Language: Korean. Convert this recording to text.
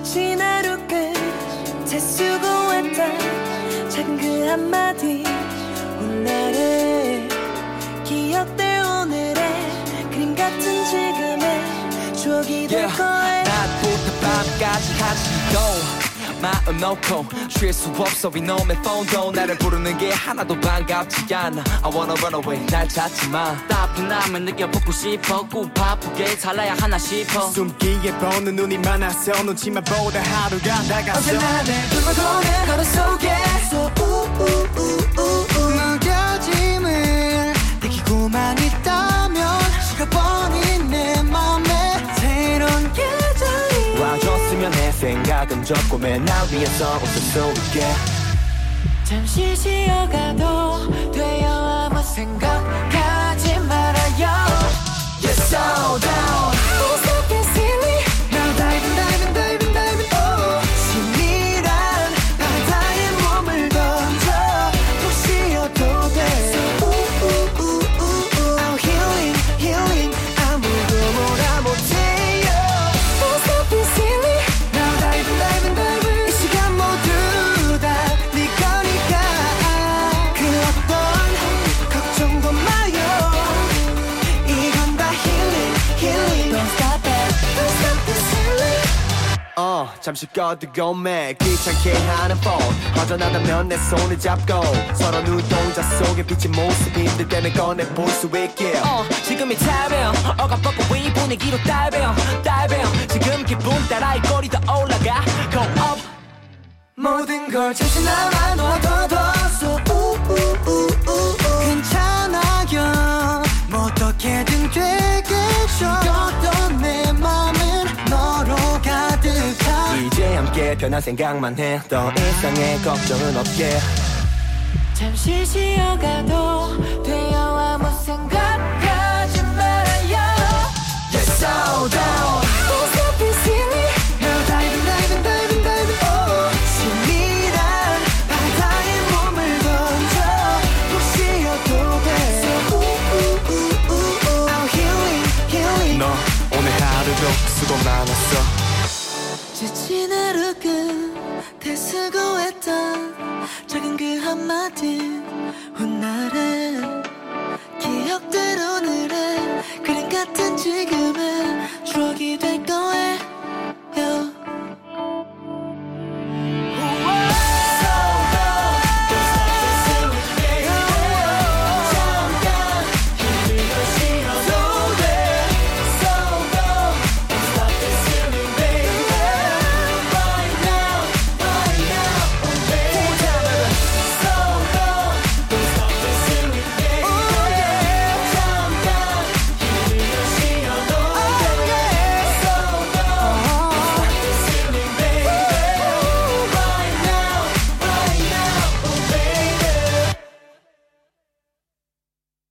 지친 하루 끝에 수고했다 작은 그 한마디 오늘의 기억될 오늘의 그림 같은 지금의 추억이 될 거야. 낮부터 밤까지 같이 마음 놓고 쉴 수 없어 이놈의 폰도 나를 부르는 게 하나도 반갑지 않아 I wanna run away 날 찾지 마 따분함을 느껴보고 싶어 꼭 바쁘게 살아야 하나 싶어 숨기에 보는 눈이 많아서 눈치만 보다 하루가 다가서 언제나 내 불러보는 하루 속에서 무뎌짐을 느끼고만 있다면 식어버린 내 맘에 새로운 계절이 와줬으면 해 생각은 적고 맨날 위에서 웃을 수 있게 잠시 쉬어가도 돼요 아무 생각하지 말아요. You're so down It's not that silly. Now diving diving diving diving oh 치밀한 바다에 몸을 던져 푹 쉬어도 돼. I'm healing healing 아무도 뭐라 못해요. It's not that silly. Now diving diving diving 이 시간 모두 다 네 거니까 그 어떤 걱정도 마요. 이건 다 healing healing. Don't stop it. Don't stop this healing. 잠시 꺼두고 매 귀찮게 하는 폰 허전하다면 내 손을 잡고 서로 눈동자 속에 비친 모습 힘들 때는 꺼내볼 수 있게 지금이 타이밍 억압받고 이 분위기로 다이빙 지금 기분 따라 이 꼬리 더 올라가 Go up 모든 걸 잠시나마 놓아둬서 괜찮아요 뭐 어떻게든 되겠죠 어떤 내 맘은 너로 가득한 이제 함께 변한 생각만 해 더 이상의 걱정은 없게 잠시 쉬어가도 돼요 아무 생각하지 말아요. You're so down It's not that silly. Now diving diving diving diving oh 치밀한 바다에 몸을 던져 푹 쉬어도 돼. I'm healing healing 너 오늘 하루도 수고 많았어 지친 하루 끝에 수고했던 작은 그 한마디 훗날의 기억들 오늘의 그림 같은 지금의 추억이 될 거야.